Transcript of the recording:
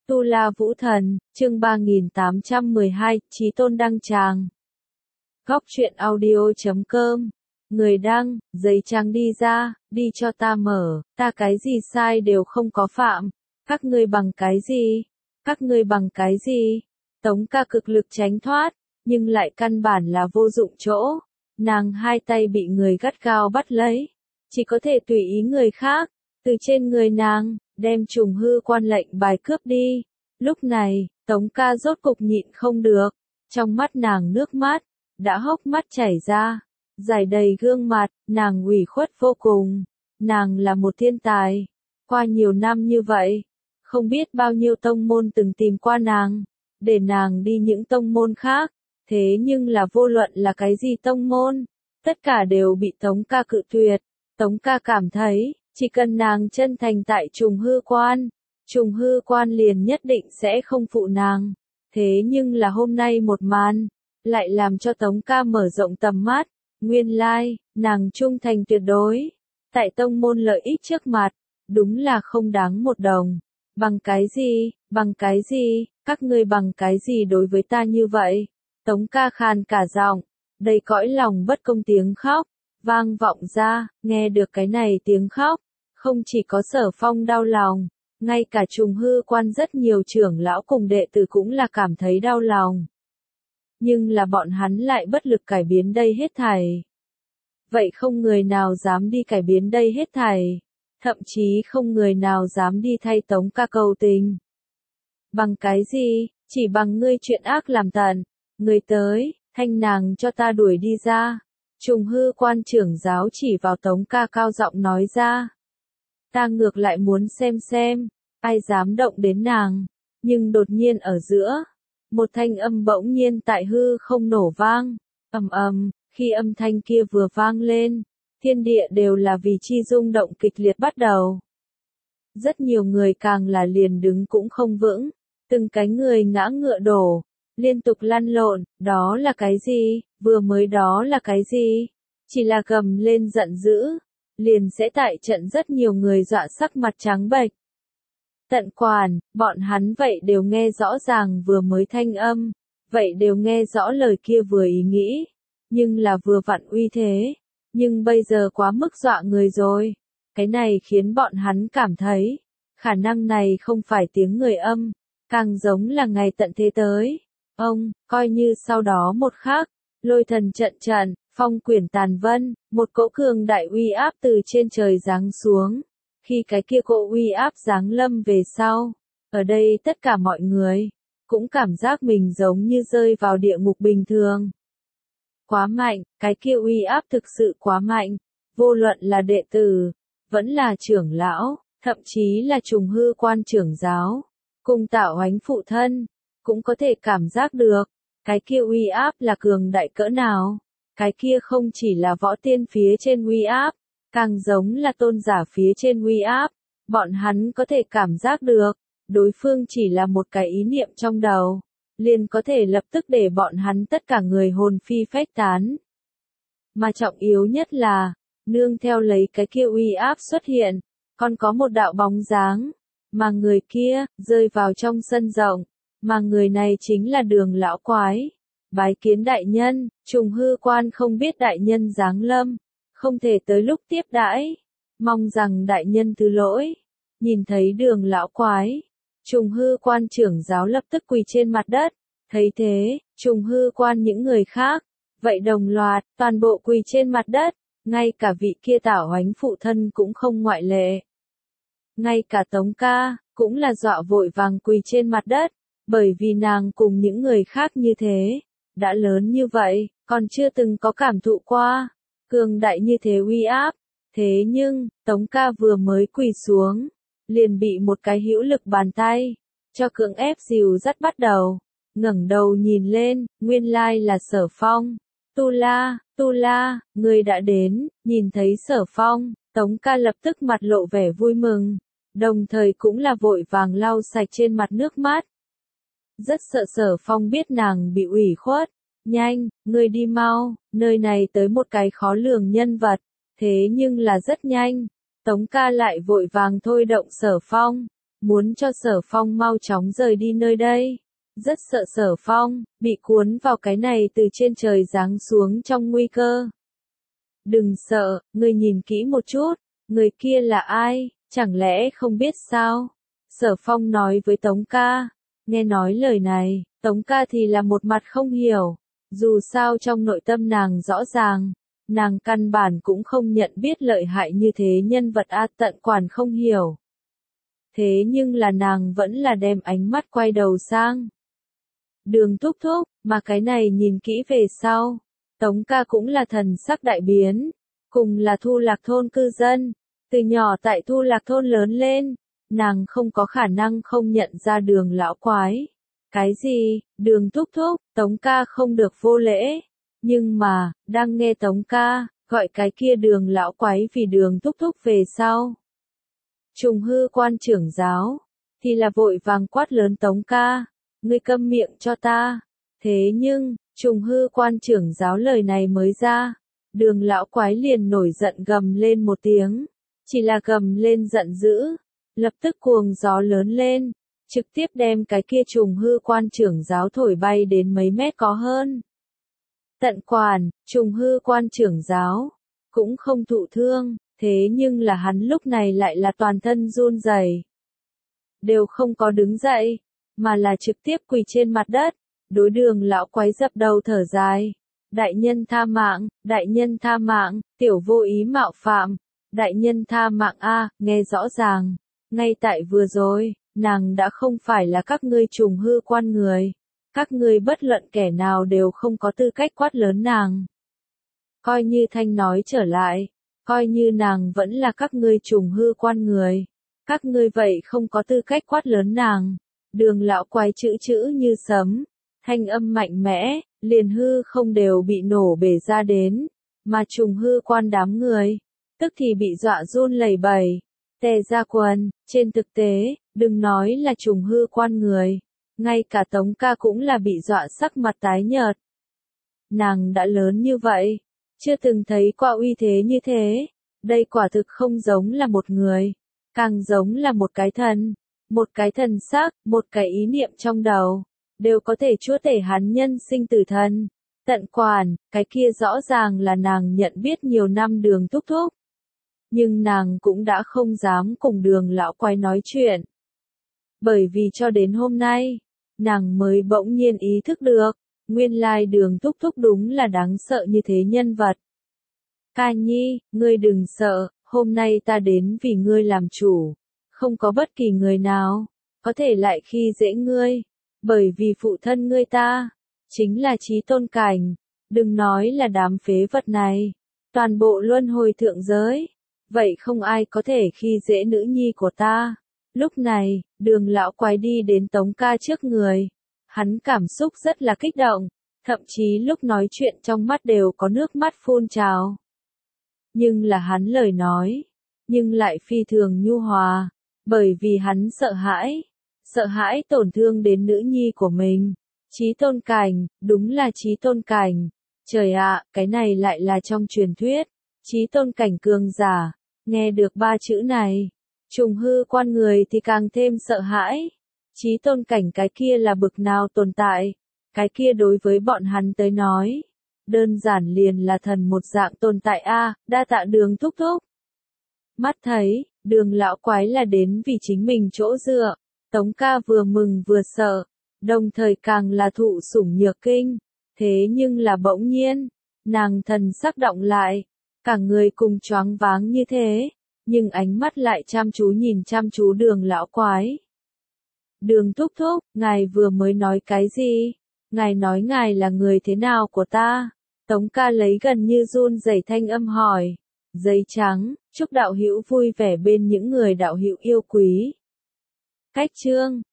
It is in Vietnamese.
Tu La Vũ Thần, chương 3812, Chí Tôn đăng tràng. Góc truyện audio.com. Người đăng, giấy trắng đi ra, đi cho ta mở, ta cái gì sai đều không có phạm. Các ngươi bằng cái gì? Các ngươi bằng cái gì? Tống ca cực lực tránh thoát, nhưng lại căn bản là vô dụng chỗ. Nàng hai tay bị người gắt gao bắt lấy, chỉ có thể tùy ý người khác, từ trên người nàng, đem trùng hư quan lệnh bài cướp đi. Lúc này, Tống ca rốt cục nhịn không được, trong mắt nàng nước mắt, đã hốc mắt chảy ra, rải đầy gương mặt, nàng ủy khuất vô cùng. Nàng là một thiên tài, qua nhiều năm như vậy, không biết bao nhiêu tông môn từng tìm qua nàng, để nàng đi những tông môn khác, thế nhưng là vô luận là cái gì tông môn, tất cả đều bị Tống ca cự tuyệt. Tống ca cảm thấy, chỉ cần nàng chân thành tại trùng hư quan liền nhất định sẽ không phụ nàng. Thế nhưng là hôm nay một màn, lại làm cho Tống ca mở rộng tầm mắt. Nguyên lai, nàng trung thành tuyệt đối, tại tông môn lợi ích trước mặt, đúng là không đáng một đồng. Bằng cái gì, các ngươi bằng cái gì đối với ta như vậy? Tống ca khàn cả giọng, đầy cõi lòng bất công tiếng khóc, vang vọng ra. Nghe được cái này tiếng khóc, không chỉ có Sở Phong đau lòng, ngay cả trùng hư quan rất nhiều trưởng lão cùng đệ tử cũng là cảm thấy đau lòng. Nhưng là bọn hắn lại bất lực cải biến đây hết thảy. Vậy không người nào dám đi cải biến đây hết thảy, thậm chí không người nào dám đi thay Tống ca cầu tình. Bằng cái gì? Chỉ bằng ngươi chuyện ác làm tận, ngươi tới, thanh nàng cho ta đuổi đi ra. Trùng hư quan trưởng giáo chỉ vào Tống ca cao giọng nói ra. Ta ngược lại muốn xem, ai dám động đến nàng. Nhưng đột nhiên ở giữa, một thanh âm bỗng nhiên tại hư không nổ vang. Ầm ầm, khi âm thanh kia vừa vang lên, thiên địa đều là vì chi rung động kịch liệt bắt đầu. Rất nhiều người càng là liền đứng cũng không vững, từng cái người ngã ngựa đổ, liên tục lăn lộn. Đó là cái gì? Vừa mới đó là cái gì? Chỉ là gầm lên giận dữ, liền sẽ tại trận rất nhiều người dọa sắc mặt trắng bệch. Tận quản, bọn hắn vậy đều nghe rõ ràng vừa mới thanh âm, vậy đều nghe rõ lời kia vừa ý nghĩ, nhưng là vừa vặn uy thế, nhưng bây giờ quá mức dọa người rồi. Cái này khiến bọn hắn cảm thấy, khả năng này không phải tiếng người âm, càng giống là ngày tận thế tới. Coi như sau đó một khắc, lôi thần trận, phong quyển tàn vân, một cỗ cường đại uy áp từ trên trời giáng xuống. Khi cái kia cỗ uy áp giáng lâm về sau, ở đây tất cả mọi người, cũng cảm giác mình giống như rơi vào địa ngục bình thường. Quá mạnh, cái kia uy áp thực sự quá mạnh, vô luận là đệ tử, vẫn là trưởng lão, thậm chí là trùng hư quan trưởng giáo, cùng Tạo Oánh phụ thân, cũng có thể cảm giác được, cái kia uy áp là cường đại cỡ nào. Cái kia không chỉ là võ tiên phía trên uy áp, càng giống là tôn giả phía trên uy áp. Bọn hắn có thể cảm giác được, đối phương chỉ là một cái ý niệm trong đầu, liền có thể lập tức để bọn hắn tất cả người hồn phi phách tán. Mà trọng yếu nhất là, nương theo lấy cái kia uy áp xuất hiện, còn có một đạo bóng dáng, mà người kia, rơi vào trong sân rộng, mà người này chính là Đường lão quái. Bái kiến đại nhân, trùng hư quan không biết đại nhân giáng lâm, không thể tới lúc tiếp đãi, mong rằng đại nhân thứ lỗi. Nhìn thấy Đường lão quái, trùng hư quan trưởng giáo lập tức quỳ trên mặt đất, thấy thế, trùng hư quan những người khác, vậy đồng loạt, toàn bộ quỳ trên mặt đất, ngay cả vị kia Tạo Oánh phụ thân cũng không ngoại lệ. Ngay cả Tống ca, cũng là dọa vội vàng quỳ trên mặt đất, bởi vì nàng cùng những người khác như thế, đã lớn như vậy, còn chưa từng có cảm thụ qua, cường đại như thế uy áp. Thế nhưng, Tống ca vừa mới quỳ xuống, liền bị một cái hữu lực bàn tay, cho cưỡng ép dìu dắt bắt đầu. Ngẩng đầu nhìn lên, nguyên lai là Sở Phong. Tu La, ngươi đã đến. Nhìn thấy Sở Phong, Tống ca lập tức mặt lộ vẻ vui mừng, đồng thời cũng là vội vàng lau sạch trên mặt nước mắt. Rất sợ Sở Phong biết nàng bị ủy khuất. Nhanh, ngươi đi mau, nơi này tới một cái khó lường nhân vật. Thế nhưng là rất nhanh, Tống ca lại vội vàng thôi động Sở Phong, muốn cho Sở Phong mau chóng rời đi nơi đây. Rất sợ Sở Phong bị cuốn vào cái này từ trên trời giáng xuống trong nguy cơ. Đừng sợ, ngươi nhìn kỹ một chút, người kia là ai, chẳng lẽ không biết sao? Sở Phong nói với Tống ca. Nghe nói lời này, Tống ca thì là một mặt không hiểu. Dù sao trong nội tâm nàng rõ ràng, nàng căn bản cũng không nhận biết lợi hại như thế nhân vật tận quản không hiểu. Thế nhưng là nàng vẫn là đem ánh mắt quay đầu sang. Đường thúc thúc, mà cái này nhìn kỹ về sau. Tống ca cũng là thần sắc đại biến, cùng là Thu Lạc thôn cư dân, từ nhỏ tại Thu Lạc thôn lớn lên, nàng không có khả năng không nhận ra Đường lão quái. Cái gì, Đường thúc thúc, Tống ca không được vô lễ, nhưng mà, đang nghe Tống ca, gọi cái kia Đường lão quái vì Đường thúc thúc về sau. Trùng hư quan trưởng giáo, thì là vội vàng quát lớn Tống ca, ngươi câm miệng cho ta. Thế nhưng, Trùng hư quan trưởng giáo lời này mới ra, Đường lão quái liền nổi giận gầm lên một tiếng, chỉ là gầm lên giận dữ, lập tức cuồng gió lớn lên, trực tiếp đem cái kia Trùng hư quan trưởng giáo thổi bay đến mấy mét có hơn. Tận quản, Trùng hư quan trưởng giáo, cũng không thụ thương, thế nhưng là hắn lúc này lại là toàn thân run rẩy, đều không có đứng dậy, mà là trực tiếp quỳ trên mặt đất, đối Đường lão quái dập đầu thở dài. Đại nhân tha mạng, tiểu vô ý mạo phạm, đại nhân tha mạng a, nghe rõ ràng, ngay tại vừa rồi, nàng đã không phải là các ngươi Trùng hư quan người, các ngươi bất luận kẻ nào đều không có tư cách quát lớn nàng. Coi như Thanh nói trở lại, coi như nàng vẫn là các ngươi Trùng hư quan người, các ngươi vậy không có tư cách quát lớn nàng. Đường lão quái chữ như sấm, thanh âm mạnh mẽ, liền hư không đều bị nổ bể ra đến, mà Trùng hư quan đám người, tức thì bị dọa run lẩy bẩy, tè ra quần. Trên thực tế, đừng nói là Trùng hư quan người, ngay cả Tống ca cũng là bị dọa sắc mặt tái nhợt. Nàng đã lớn như vậy, chưa từng thấy qua uy thế như thế, đây quả thực không giống là một người, càng giống là một cái thần xác, một cái ý niệm trong đầu, đều có thể chúa tể hắn nhân sinh tử thần. Tận quản, cái kia rõ ràng là nàng nhận biết nhiều năm Đường thúc thúc. Nhưng nàng cũng đã không dám cùng Đường lão quái nói chuyện. Bởi vì cho đến hôm nay, nàng mới bỗng nhiên ý thức được, nguyên lai Đường thúc thúc đúng là đáng sợ như thế nhân vật. Ca nhi, ngươi đừng sợ, hôm nay ta đến vì ngươi làm chủ, không có bất kỳ người nào có thể lại khi dễ ngươi, bởi vì phụ thân ngươi ta chính là Chí Tôn cảnh, đừng nói là đám phế vật này, toàn bộ luân hồi thượng giới, vậy không ai có thể khi dễ nữ nhi của ta. Lúc này, Đường lão quái đi đến Tống ca trước người, hắn cảm xúc rất là kích động, thậm chí lúc nói chuyện trong mắt đều có nước mắt phun trào. Nhưng là hắn lời nói, nhưng lại phi thường nhu hòa, bởi vì hắn sợ hãi tổn thương đến nữ nhi của mình. Chí Tôn cảnh, đúng là Chí Tôn cảnh. Trời ạ, cái này lại là trong truyền thuyết. Chí Tôn cảnh cường giả, nghe được ba chữ này, Trùng hư quan người thì càng thêm sợ hãi. Chí Tôn cảnh cái kia là bực nào tồn tại, cái kia đối với bọn hắn tới nói, đơn giản liền là thần một dạng tồn tại đa tạ Đường thúc thúc. Mắt thấy, Đường lão quái là đến vì chính mình chỗ dựa, Tống ca vừa mừng vừa sợ, đồng thời càng là thụ sủng nhược kinh. Thế nhưng là bỗng nhiên, nàng thần sắc động lại, cả người cùng choáng váng như thế, nhưng ánh mắt lại chăm chú Đường lão quái. Đường thúc thúc, ngài vừa mới nói cái gì? Ngài nói ngài là người thế nào của ta? Tống ca lấy gần như run rẩy thanh âm hỏi. Giấy trắng, chúc đạo hữu vui vẻ bên những người đạo hữu yêu quý. Cách chương